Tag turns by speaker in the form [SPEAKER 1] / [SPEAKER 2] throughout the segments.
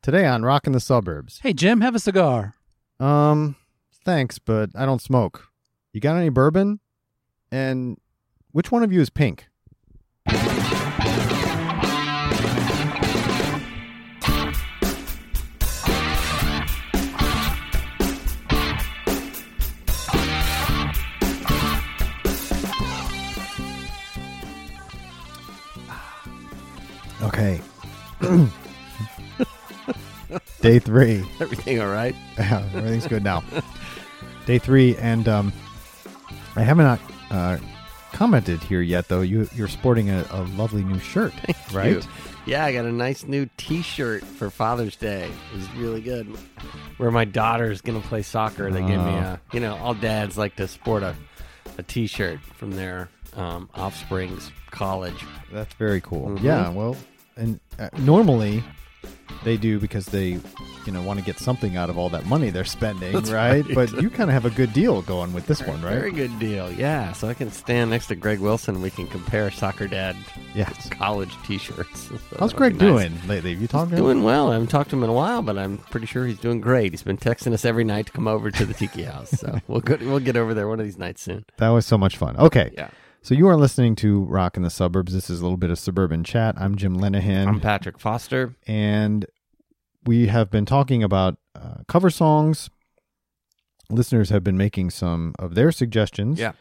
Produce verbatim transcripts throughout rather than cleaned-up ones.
[SPEAKER 1] Today on Rockin' the Suburbs.
[SPEAKER 2] Hey, Jim, have a cigar.
[SPEAKER 1] Um, thanks, but I don't smoke. You got any bourbon? And which one of you is pink? Okay. Day three.
[SPEAKER 3] Everything all right?
[SPEAKER 1] Yeah, everything's good now. Day three, and um, I have not uh, commented here yet, though. You, you're sporting a, a lovely new shirt,
[SPEAKER 3] Thank
[SPEAKER 1] right?
[SPEAKER 3] you. Yeah, I got a nice new T-shirt for Father's Day. It was really good. Where my daughter's going to play soccer, they gave me a, you know, all dads like to sport a, a T-shirt from their um, offspring's college.
[SPEAKER 1] That's very cool.
[SPEAKER 3] Mm-hmm.
[SPEAKER 1] Yeah, well, and uh, normally they do because they, you know, want to get something out of all that money they're spending, right?
[SPEAKER 3] right?
[SPEAKER 1] But you kind of have a good deal going with this one, right?
[SPEAKER 3] Very good deal, yeah. So I can stand next to Greg Wilson. We can compare soccer dad
[SPEAKER 1] Yes.
[SPEAKER 3] college T-shirts. So
[SPEAKER 1] How's
[SPEAKER 3] that'll
[SPEAKER 1] Greg
[SPEAKER 3] be nice.
[SPEAKER 1] doing lately? Have you talked to him?
[SPEAKER 3] Doing well. I haven't talked to him in a while, but I'm pretty sure he's doing great. He's been texting us every night to come over to the Tiki House. So we'll go, we'll get over there one of these nights soon.
[SPEAKER 1] That was so much fun. Okay.
[SPEAKER 3] Yeah.
[SPEAKER 1] So you are listening to Rock in the Suburbs. This is a little bit of suburban chat. I'm Jim Lenahan.
[SPEAKER 3] I'm Patrick Foster.
[SPEAKER 1] And we have been talking about uh, cover songs. Listeners have been making some of their suggestions.
[SPEAKER 3] Yeah.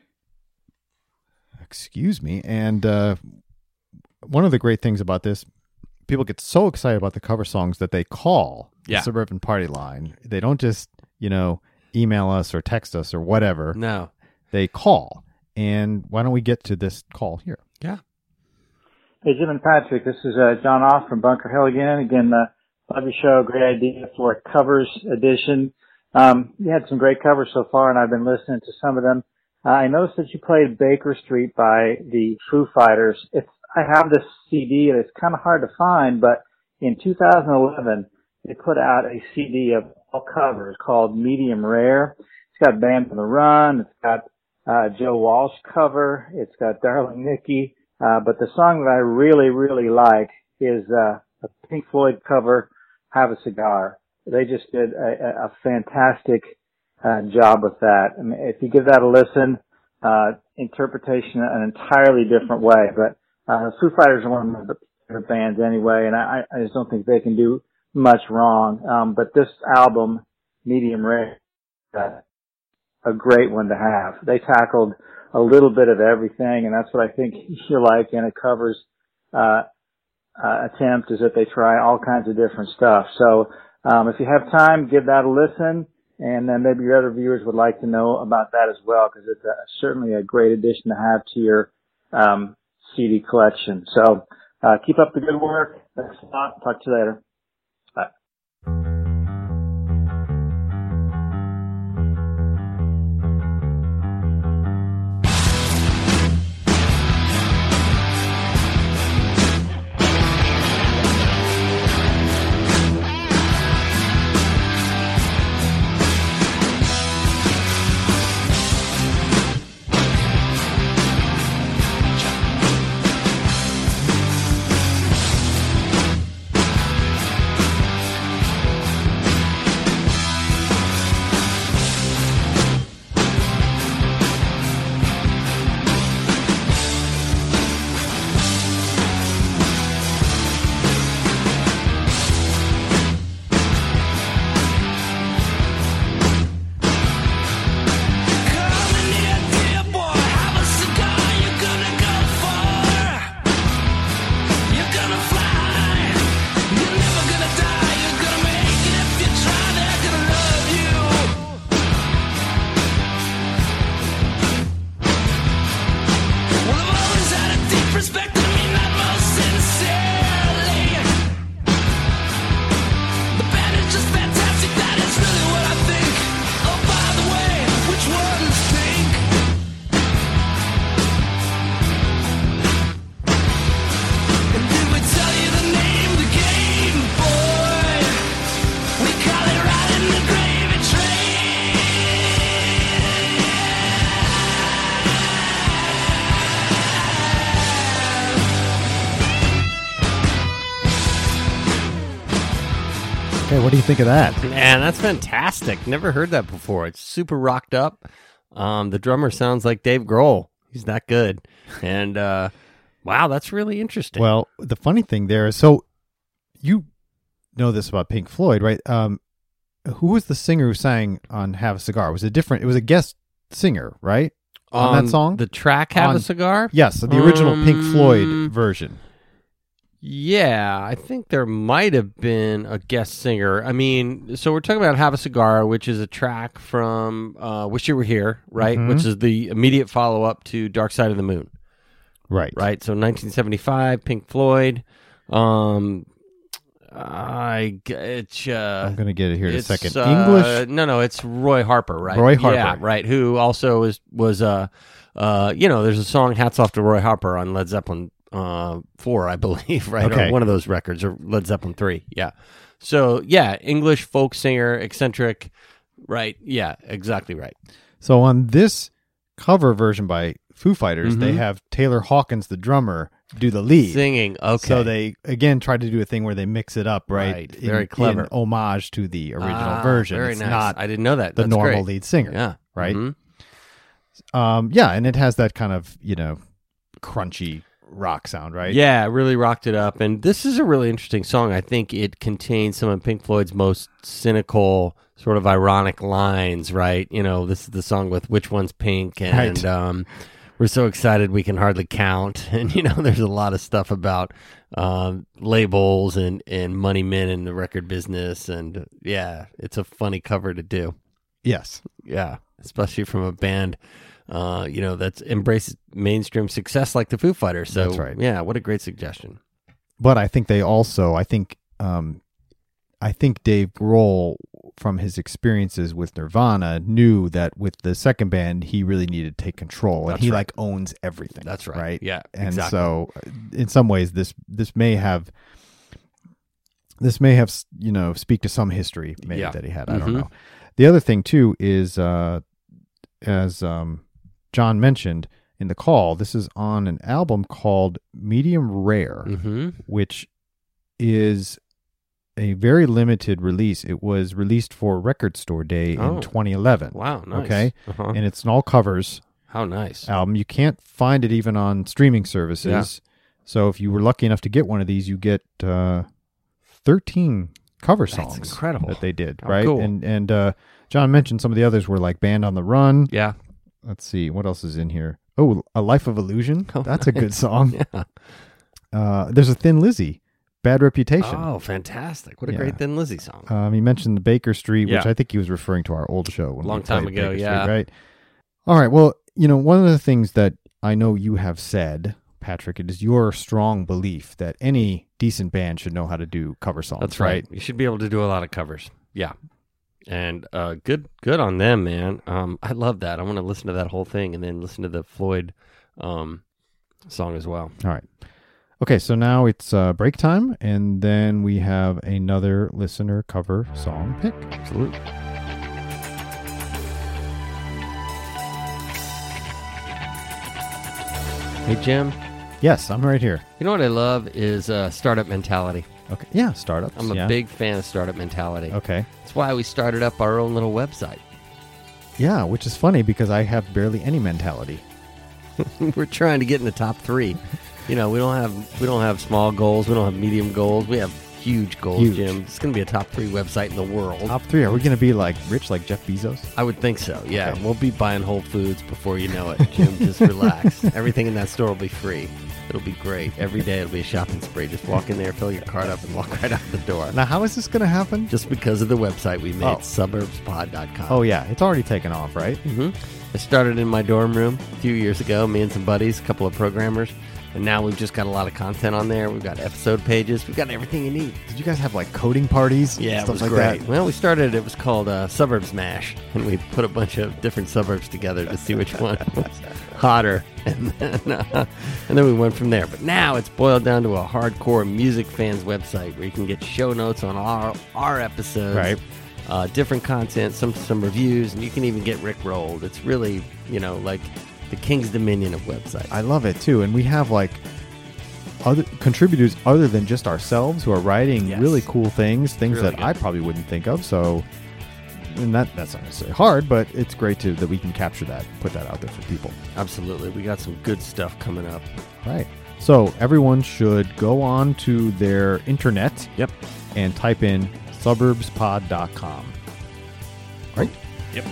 [SPEAKER 1] Excuse me. And uh, one of the great things about this, people get so excited about the cover songs that they call
[SPEAKER 3] Yeah.
[SPEAKER 1] the Suburban Party Line. They don't just, you know, email us or text us or whatever.
[SPEAKER 3] No.
[SPEAKER 1] They call. And why don't we get to this call here?
[SPEAKER 3] Yeah.
[SPEAKER 4] Hey, Jim and Patrick, this is uh, John Off from Bunker Hill again. Again, uh, love your show. Great idea for a covers edition. Um, you had some great covers so far, and I've been listening to some of them. Uh, I noticed that you played Baker Street by the Foo Fighters. It's, I have this C D, and it's kind of hard to find, but in two thousand eleven, they put out a C D of all covers called Medium Rare. It's got Band on the Run. It's got uh, Joe Walsh cover. It's got Darling Nikki. Uh, but the song that I really, really like is uh, a Pink Floyd cover, Have a Cigar. They just did a, a fantastic uh, job with that. I mean, if you give that a listen, uh, interpretation an entirely different way. But uh, Foo Fighters are one of my favorite bands anyway, and I, I just don't think they can do much wrong. Um, but this album, Medium Rare, uh, a great one to have. They tackled a little bit of everything, and that's what I think you like, and it covers uh, uh attempt is that they try all kinds of different stuff. So um if you have time, give that a listen, and then maybe your other viewers would like to know about that as well, because it's a, certainly a great addition to have to your um C D collection. So uh keep up the good work. Thanks a lot. Talk to you later. Bye.
[SPEAKER 1] Hey, what do you think of that?
[SPEAKER 3] Man, that's fantastic. Never heard that before. It's super rocked up. Um, the drummer sounds like Dave Grohl. He's that good. And uh, wow, that's really interesting.
[SPEAKER 1] Well, the funny thing there is, so you know this about Pink Floyd, right? Um, who was the singer who sang on Have a Cigar? It was a different, it was a guest singer, right? On, on that song?
[SPEAKER 3] The track Have
[SPEAKER 1] on,
[SPEAKER 3] a Cigar?
[SPEAKER 1] Yes, the original
[SPEAKER 3] um,
[SPEAKER 1] Pink Floyd version.
[SPEAKER 3] Yeah, I think there might have been a guest singer. I mean, so we're talking about Have a Cigar, which is a track from uh, Wish You Were Here, right?
[SPEAKER 1] Mm-hmm.
[SPEAKER 3] Which is the immediate follow-up to Dark Side of the Moon.
[SPEAKER 1] Right.
[SPEAKER 3] Right, so nineteen seventy-five, Pink Floyd. Um, I, it's, uh,
[SPEAKER 1] I'm going to get it here in a second.
[SPEAKER 3] uh,
[SPEAKER 1] English?
[SPEAKER 3] No, no, it's Roy Harper, right?
[SPEAKER 1] Roy Harper.
[SPEAKER 3] Yeah, right, who also is, was, uh, uh, you know, there's a song, Hats Off to Roy Harper on Led Zeppelin Uh, four, I believe, right?
[SPEAKER 1] Okay.
[SPEAKER 3] Or one of those records, or Led Zeppelin three. Yeah. So, yeah, English folk singer, eccentric, right? Yeah, exactly right.
[SPEAKER 1] So on this cover version by Foo Fighters,
[SPEAKER 3] Mm-hmm.
[SPEAKER 1] they have Taylor Hawkins, the drummer, do the lead.
[SPEAKER 3] Singing, okay.
[SPEAKER 1] So they, again, try to do a thing where they mix it up, right?
[SPEAKER 3] Right, very
[SPEAKER 1] in,
[SPEAKER 3] clever.
[SPEAKER 1] In homage to the original
[SPEAKER 3] Ah,
[SPEAKER 1] version.
[SPEAKER 3] Very
[SPEAKER 1] it's
[SPEAKER 3] nice.
[SPEAKER 1] not
[SPEAKER 3] I didn't know that.
[SPEAKER 1] the
[SPEAKER 3] That's
[SPEAKER 1] normal
[SPEAKER 3] great.
[SPEAKER 1] lead singer.
[SPEAKER 3] Yeah.
[SPEAKER 1] Right?
[SPEAKER 3] Mhm.
[SPEAKER 1] Um, yeah, and it has that kind of, you know, crunchy rock sound, right?
[SPEAKER 3] Yeah, it really rocked it up. And this is a really interesting song. I think it contains some of Pink Floyd's most cynical, sort of ironic lines, right? You know, this is the song with Which One's Pink, and
[SPEAKER 1] Right.
[SPEAKER 3] um, we're so excited we can hardly count. And, you know, there's a lot of stuff about um, labels and, and money men in the record business. And, yeah, it's a funny cover to do.
[SPEAKER 1] Yes.
[SPEAKER 3] Yeah, especially from a band Uh, you know, that's embraces mainstream success like the Foo Fighters. So,
[SPEAKER 1] That's right.
[SPEAKER 3] Yeah, what a great suggestion.
[SPEAKER 1] But I think they also, I think, um, I think Dave Grohl, from his experiences with Nirvana, knew that with the second band, he really needed to take control, and
[SPEAKER 3] That's
[SPEAKER 1] he
[SPEAKER 3] right.
[SPEAKER 1] like owns everything.
[SPEAKER 3] That's right.
[SPEAKER 1] Right.
[SPEAKER 3] Yeah,
[SPEAKER 1] And
[SPEAKER 3] exactly.
[SPEAKER 1] so, in some ways, this this may have this may have you know speak to some history maybe
[SPEAKER 3] Yeah.
[SPEAKER 1] that he had. I don't
[SPEAKER 3] Mhm.
[SPEAKER 1] know. The other thing too is, uh, as um, John mentioned in the call, this is on an album called Medium Rare,
[SPEAKER 3] Mm-hmm.
[SPEAKER 1] which is a very limited release. It was released for Record Store Day
[SPEAKER 3] Oh.
[SPEAKER 1] in twenty eleven.
[SPEAKER 3] Wow, nice.
[SPEAKER 1] Okay.
[SPEAKER 3] Uh-huh.
[SPEAKER 1] And it's an all covers
[SPEAKER 3] How nice.
[SPEAKER 1] album. You can't find it even on streaming services.
[SPEAKER 3] Yeah.
[SPEAKER 1] So if you were lucky enough to get one of these, you get uh, thirteen cover
[SPEAKER 3] That's
[SPEAKER 1] songs
[SPEAKER 3] incredible.
[SPEAKER 1] that they did,
[SPEAKER 3] How
[SPEAKER 1] right?
[SPEAKER 3] cool.
[SPEAKER 1] And and uh, John mentioned some of the others were like Band on the Run.
[SPEAKER 3] Yeah.
[SPEAKER 1] Let's see, what else is in here? Oh, A Life of Illusion.
[SPEAKER 3] Oh,
[SPEAKER 1] That's a good
[SPEAKER 3] nice.
[SPEAKER 1] song.
[SPEAKER 3] Yeah.
[SPEAKER 1] Uh, there's a Thin Lizzy, Bad Reputation.
[SPEAKER 3] Oh, fantastic. What a
[SPEAKER 1] Yeah.
[SPEAKER 3] great Thin Lizzy song.
[SPEAKER 1] Um, he mentioned the Baker Street, which
[SPEAKER 3] Yeah.
[SPEAKER 1] I think he was referring to our old show. When
[SPEAKER 3] Long
[SPEAKER 1] we
[SPEAKER 3] time
[SPEAKER 1] played
[SPEAKER 3] ago,
[SPEAKER 1] Baker
[SPEAKER 3] yeah.
[SPEAKER 1] Street, right? All right. Well, you know, one of the things that I know you have said, Patrick, it is your strong belief that any decent band should know how to do cover songs.
[SPEAKER 3] That's right. You should be able to do a lot of covers. Yeah. And uh, good good on them, man. Um, I love that. I want to listen to that whole thing and then listen to the Floyd um, song as well.
[SPEAKER 1] All right. Okay, so now it's uh, break time, and then we have another listener cover song pick.
[SPEAKER 3] Absolutely. Hey, Jim.
[SPEAKER 1] Yes, I'm right here.
[SPEAKER 3] You know what I love is uh, startup mentality.
[SPEAKER 1] Okay. Yeah, startups.
[SPEAKER 3] I'm a
[SPEAKER 1] yeah.
[SPEAKER 3] big fan of startup mentality.
[SPEAKER 1] Okay.
[SPEAKER 3] That's why we started up our own little website.
[SPEAKER 1] Yeah, which is funny because I have barely any mentality.
[SPEAKER 3] We're trying to get in the top three. You know, we don't have we don't have small goals. We don't have medium goals. We have huge goals,
[SPEAKER 1] Huge.
[SPEAKER 3] Jim. It's going to be a top three website in the world.
[SPEAKER 1] Top three. Are we going to be like rich like Jeff Bezos?
[SPEAKER 3] I would think so. Yeah,
[SPEAKER 1] Okay.
[SPEAKER 3] we'll be buying Whole Foods before you know it, Jim. Just relax. Everything in that store will be free. It'll be great. Every day it'll be a shopping spree. Just walk in there, fill your cart up, and walk right out the door.
[SPEAKER 1] Now, how is this going to happen?
[SPEAKER 3] Just because of the website we made,
[SPEAKER 1] Oh.
[SPEAKER 3] suburbs pod dot com.
[SPEAKER 1] Oh, yeah. It's already taken off, right?
[SPEAKER 3] hmm I started in my dorm room a few years ago, me and some buddies, a couple of programmers, and now we've just got a lot of content on there. We've got episode pages. We've got everything you need.
[SPEAKER 1] Did you guys have like coding parties?
[SPEAKER 3] Yeah,
[SPEAKER 1] stuff
[SPEAKER 3] it was
[SPEAKER 1] like
[SPEAKER 3] great.
[SPEAKER 1] that?
[SPEAKER 3] Well, we started, it was called uh, Suburbs Mash, and we put a bunch of different suburbs together to see which one was hotter, and then, uh, and then we went from there. But now it's boiled down to a hardcore music fans website where you can get show notes on our, our episodes.
[SPEAKER 1] Right.
[SPEAKER 3] Uh, different content, some some reviews, and you can even get Rickrolled. It's really, you know, like the King's Dominion of websites.
[SPEAKER 1] I love it too. And we have like other contributors other than just ourselves who are writing
[SPEAKER 3] Yes.
[SPEAKER 1] really cool things, things
[SPEAKER 3] really
[SPEAKER 1] that
[SPEAKER 3] good.
[SPEAKER 1] I probably wouldn't think of. So, and that that's not necessarily hard, but it's great to that we can capture that, put that out there for people.
[SPEAKER 3] Absolutely. We got some good stuff coming up.
[SPEAKER 1] Right. So everyone should go on to their internet.
[SPEAKER 3] Yep.
[SPEAKER 1] And type in suburbs pod dot com. Right?
[SPEAKER 3] Yep.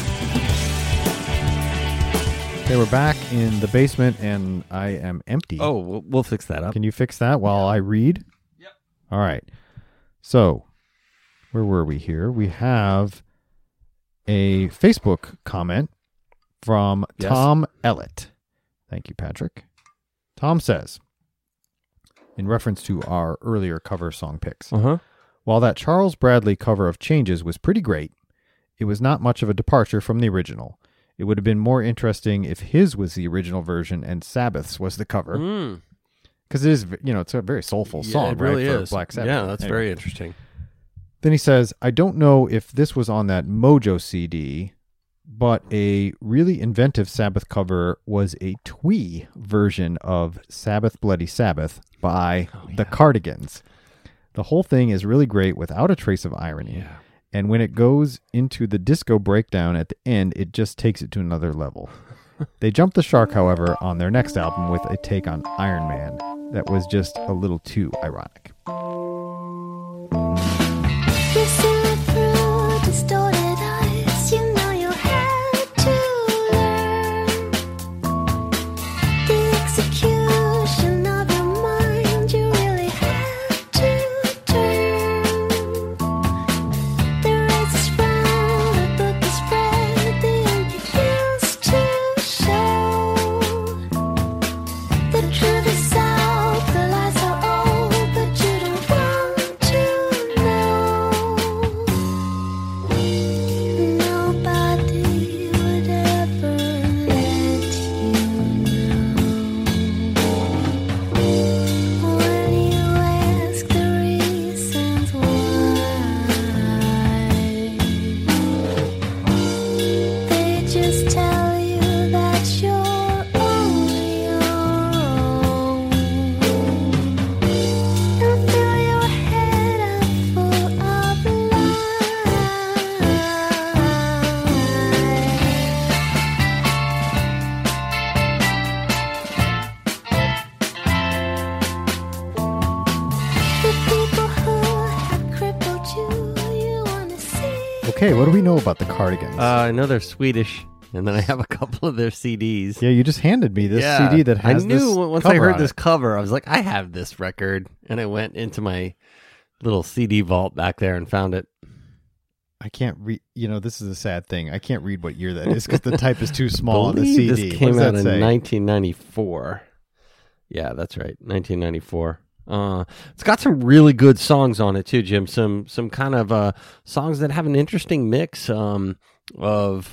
[SPEAKER 1] Okay, we're back in the basement and I am empty.
[SPEAKER 3] Oh, we'll, we'll fix that up.
[SPEAKER 1] Can you fix that while I read?
[SPEAKER 3] Yep.
[SPEAKER 1] All right. So, where were we here? We have a Facebook comment from
[SPEAKER 3] Yes.
[SPEAKER 1] Tom Ellett. Thank you, Patrick. Tom says, in reference to our earlier cover song picks,
[SPEAKER 3] Uh-huh.
[SPEAKER 1] while that Charles Bradley cover of Changes was pretty great, it was not much of a departure from the original. It would have been more interesting if his was the original version and Sabbath's was the cover.
[SPEAKER 3] Mm.
[SPEAKER 1] Because it is, you know, it's a very soulful
[SPEAKER 3] Yeah,
[SPEAKER 1] song,
[SPEAKER 3] it really
[SPEAKER 1] right? For
[SPEAKER 3] is.
[SPEAKER 1] Black Sabbath.
[SPEAKER 3] Yeah, that's
[SPEAKER 1] Anyway.
[SPEAKER 3] very interesting.
[SPEAKER 1] Then he says, I don't know if this was on that Mojo C D, but a really inventive Sabbath cover was a twee version of Sabbath Bloody Sabbath by
[SPEAKER 3] Oh,
[SPEAKER 1] the Cardigans. The whole thing is really great without a trace of irony.
[SPEAKER 3] Yeah.
[SPEAKER 1] And when it goes into the disco breakdown at the end, it just takes it to another level. They jumped the shark, however, on their next album with a take on Iron Man that was just a little too ironic.
[SPEAKER 2] You see it through distorted eyes. You know you had to learn the execution of your mind. You really had to turn. The race is round, the book is read, the ink begins to show. The truth is out, the lies are old, but you don't want to know. Nobody would ever let you know. When you ask the reasons why, they just tell you that you're on your own. And fill your head up full of lies. The people who have crippled you, you want to see.
[SPEAKER 1] Okay, what do we know about the Cardigans?
[SPEAKER 3] Uh, I know they're Swedish, and then I have a couple of their C Ds.
[SPEAKER 1] yeah, you just handed me this
[SPEAKER 3] Yeah.
[SPEAKER 1] C D that has
[SPEAKER 3] I knew
[SPEAKER 1] this
[SPEAKER 3] once I
[SPEAKER 1] cover
[SPEAKER 3] heard
[SPEAKER 1] on
[SPEAKER 3] this
[SPEAKER 1] it.
[SPEAKER 3] cover, I was like, I have this record, and I went into my little C D vault back there and found it.
[SPEAKER 1] I can't read. You know, this is a sad thing. I can't read what year that is because the type is too small on the
[SPEAKER 3] believe
[SPEAKER 1] C D.
[SPEAKER 3] This
[SPEAKER 1] What
[SPEAKER 3] came
[SPEAKER 1] does
[SPEAKER 3] out
[SPEAKER 1] that
[SPEAKER 3] in
[SPEAKER 1] say?
[SPEAKER 3] nineteen ninety-four. Yeah, that's right, nineteen ninety-four. Uh, it's got some really good songs on it too, Jim. Some some kind of uh, songs that have an interesting mix um, of,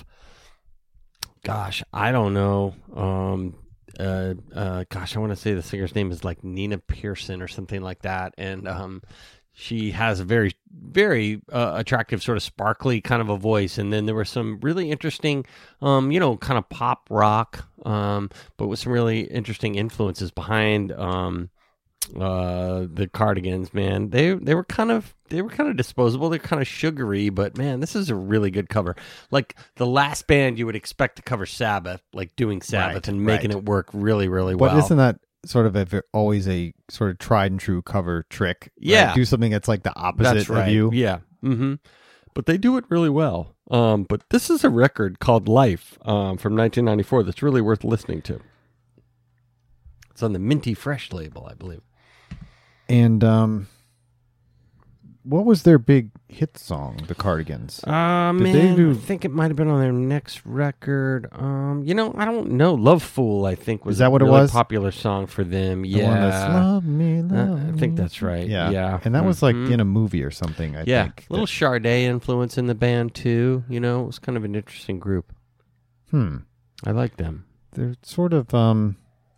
[SPEAKER 3] gosh, I don't know. Um, uh, uh, gosh, I want to say the singer's name is like Nina Pearson or something like that, and um, she has a very, very uh, attractive, sort of sparkly kind of a voice. And then there were some really interesting, um, you know, kind of pop rock, um, but with some really interesting influences behind um, uh, the Cardigans. Man, they they were kind of they were kind of disposable. They're kind of sugary, but man, this is a really good cover. Like the last band you would expect to cover Sabbath, like doing Sabbath
[SPEAKER 1] Right,
[SPEAKER 3] and making
[SPEAKER 1] right.
[SPEAKER 3] it work really, really
[SPEAKER 1] But
[SPEAKER 3] well.
[SPEAKER 1] isn't that sort of a, ve- always a sort of tried and true cover trick? right?
[SPEAKER 3] Yeah.
[SPEAKER 1] Do something that's like the opposite
[SPEAKER 3] That's right.
[SPEAKER 1] of you.
[SPEAKER 3] Yeah. Mm-hmm. But they do it really well. Um, but this is a record called Life um, from nineteen ninety-four that's really worth listening to. It's on the Minty Fresh label, I believe.
[SPEAKER 1] And um, what was their big hit song, the Cardigans?
[SPEAKER 3] Uh,
[SPEAKER 1] Did
[SPEAKER 3] man,
[SPEAKER 1] they do-
[SPEAKER 3] I think it might have been on their next record. Um, you know, I don't know. Love Fool, I think, was
[SPEAKER 1] Is that
[SPEAKER 3] a
[SPEAKER 1] what it
[SPEAKER 3] really
[SPEAKER 1] was?
[SPEAKER 3] popular song for them.
[SPEAKER 1] The
[SPEAKER 3] Yeah.
[SPEAKER 1] one that's Love Me,
[SPEAKER 3] Uh,
[SPEAKER 1] Love
[SPEAKER 3] I
[SPEAKER 1] Me.
[SPEAKER 3] think that's right.
[SPEAKER 1] Yeah.
[SPEAKER 3] Yeah.
[SPEAKER 1] And that was like
[SPEAKER 3] Mhm.
[SPEAKER 1] in a movie or something, I
[SPEAKER 3] yeah.
[SPEAKER 1] think.
[SPEAKER 3] A little Sade influence in the band, too. You know, it was kind of an interesting group.
[SPEAKER 1] Hmm.
[SPEAKER 3] I like them.
[SPEAKER 1] They're sort of um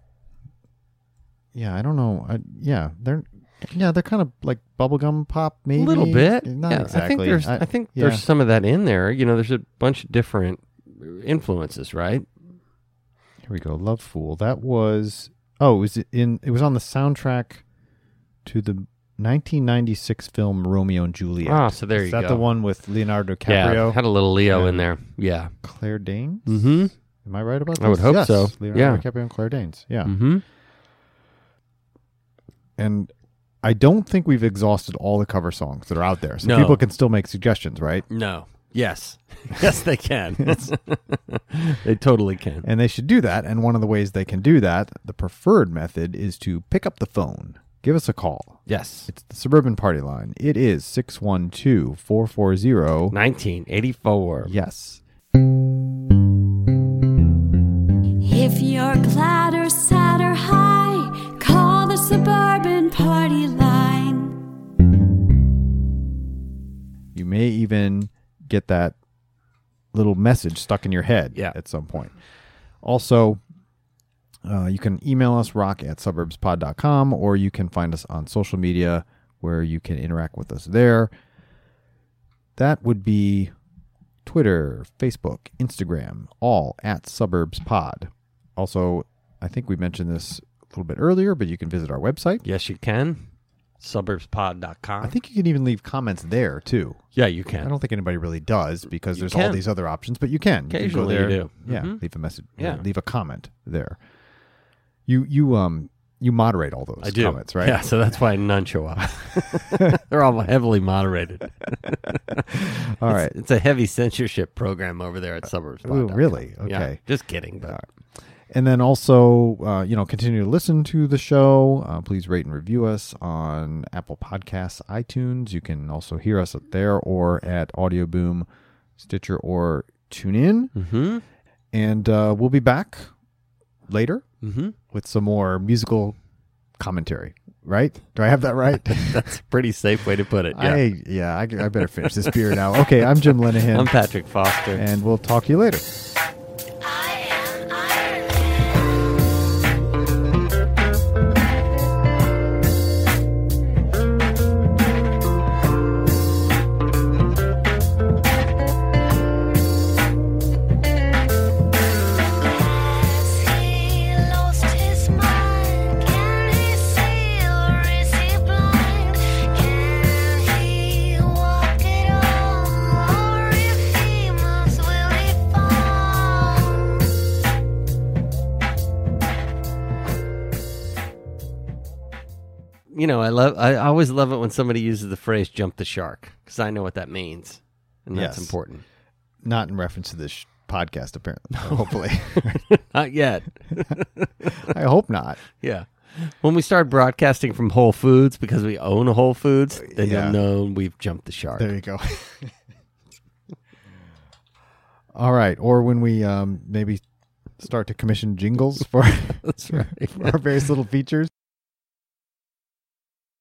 [SPEAKER 1] yeah, I don't know. I, yeah, they're yeah, they're kind of like bubblegum pop maybe.
[SPEAKER 3] A little bit.
[SPEAKER 1] Not
[SPEAKER 3] yeah,
[SPEAKER 1] exactly.
[SPEAKER 3] I think there's I, think
[SPEAKER 1] yeah.
[SPEAKER 3] there's some of that in there. You know, there's a bunch of different influences, right?
[SPEAKER 1] Here we go. Love Fool. That was Oh, it was in. It was on the soundtrack to the nineteen ninety-six film Romeo and Juliet.
[SPEAKER 3] Oh, so there
[SPEAKER 1] Is
[SPEAKER 3] you
[SPEAKER 1] that
[SPEAKER 3] go.
[SPEAKER 1] the one with Leonardo
[SPEAKER 3] Yeah,
[SPEAKER 1] DiCaprio?
[SPEAKER 3] had a little Leo
[SPEAKER 1] Yeah.
[SPEAKER 3] in there. Yeah.
[SPEAKER 1] Claire Danes?
[SPEAKER 3] Mm-hmm.
[SPEAKER 1] Am I right about this?
[SPEAKER 3] I would hope
[SPEAKER 1] Yes,
[SPEAKER 3] so.
[SPEAKER 1] Leonardo
[SPEAKER 3] Yeah.
[SPEAKER 1] DiCaprio and Claire Danes. Yeah.
[SPEAKER 3] Mm-hmm.
[SPEAKER 1] And I don't think we've exhausted all the cover songs that are out there. So
[SPEAKER 3] No.
[SPEAKER 1] people can still make suggestions, right?
[SPEAKER 3] No. Yes. Yes, they can. They totally can.
[SPEAKER 1] And they should do that. And one of the ways they can do that, the preferred method, is to pick up the phone. Give us a call.
[SPEAKER 3] Yes.
[SPEAKER 1] It's the Suburban Party Line. It is six one two, four four zero.
[SPEAKER 3] nineteen eighty-four.
[SPEAKER 1] Yes.
[SPEAKER 2] If you're glad or sad or high, call the Suburban Party Line.
[SPEAKER 1] You may even get that little message stuck in your head
[SPEAKER 3] Yeah.
[SPEAKER 1] at some point. Also, uh, you can email us, rock at suburbs pod dot com, or you can find us on social media where you can interact with us there. That would be Twitter, Facebook, Instagram, all at suburbspod. Also, I think we mentioned this a little bit earlier, but you can visit our website.
[SPEAKER 3] Yes, you can. suburbs pod dot com.
[SPEAKER 1] I think you can even leave comments there, too.
[SPEAKER 3] Yeah, you
[SPEAKER 1] I
[SPEAKER 3] can.
[SPEAKER 1] don't think anybody really does because
[SPEAKER 3] You
[SPEAKER 1] there's all
[SPEAKER 3] can.
[SPEAKER 1] these other options, but you can. You can go
[SPEAKER 3] Occasionally you
[SPEAKER 1] there.
[SPEAKER 3] do.
[SPEAKER 1] Yeah,
[SPEAKER 3] Mhm.
[SPEAKER 1] leave a message.
[SPEAKER 3] Yeah.
[SPEAKER 1] Yeah, leave a comment there. You you um you moderate all those
[SPEAKER 3] I do.
[SPEAKER 1] comments, right?
[SPEAKER 3] Yeah, so that's why none show up. They're all heavily moderated.
[SPEAKER 1] All right.
[SPEAKER 3] It's, it's a heavy censorship program over there at suburbs pod dot com.
[SPEAKER 1] Ooh, really?
[SPEAKER 3] Yeah,
[SPEAKER 1] Okay.
[SPEAKER 3] just kidding. But
[SPEAKER 1] And then also, uh, you know, continue to listen to the show. Uh, please rate and review us on Apple Podcasts, iTunes. You can also hear us there or at Audio Boom, Stitcher, or TuneIn.
[SPEAKER 3] mm-hmm.
[SPEAKER 1] And uh, we'll be back later
[SPEAKER 3] Mm-hmm.
[SPEAKER 1] with some more musical commentary, right? Do I have that right?
[SPEAKER 3] That's a pretty safe way to put it. Yeah.
[SPEAKER 1] I yeah, I, I better finish this beer now. Okay, I'm Jim Linehan,
[SPEAKER 3] I'm Patrick Foster.
[SPEAKER 1] and we'll talk to you later.
[SPEAKER 2] I am Iron Has he lost his mind? Can he see or is he blind? Can he walk at all? Or if he must, will he fall?
[SPEAKER 3] You know, I love. I always love it when somebody uses the phrase "jump the shark" because I know what that means, and that's
[SPEAKER 1] Yes.
[SPEAKER 3] important.
[SPEAKER 1] Not in reference to this sh- podcast, apparently. Hopefully,
[SPEAKER 3] Not yet.
[SPEAKER 1] I hope not.
[SPEAKER 3] Yeah. When we start broadcasting from Whole Foods because we own Whole Foods, then
[SPEAKER 1] Yeah.
[SPEAKER 3] you'll know we've jumped the shark.
[SPEAKER 1] There you go. All right, or when we um, maybe start to commission jingles for,
[SPEAKER 3] That's right.
[SPEAKER 1] for our various little features.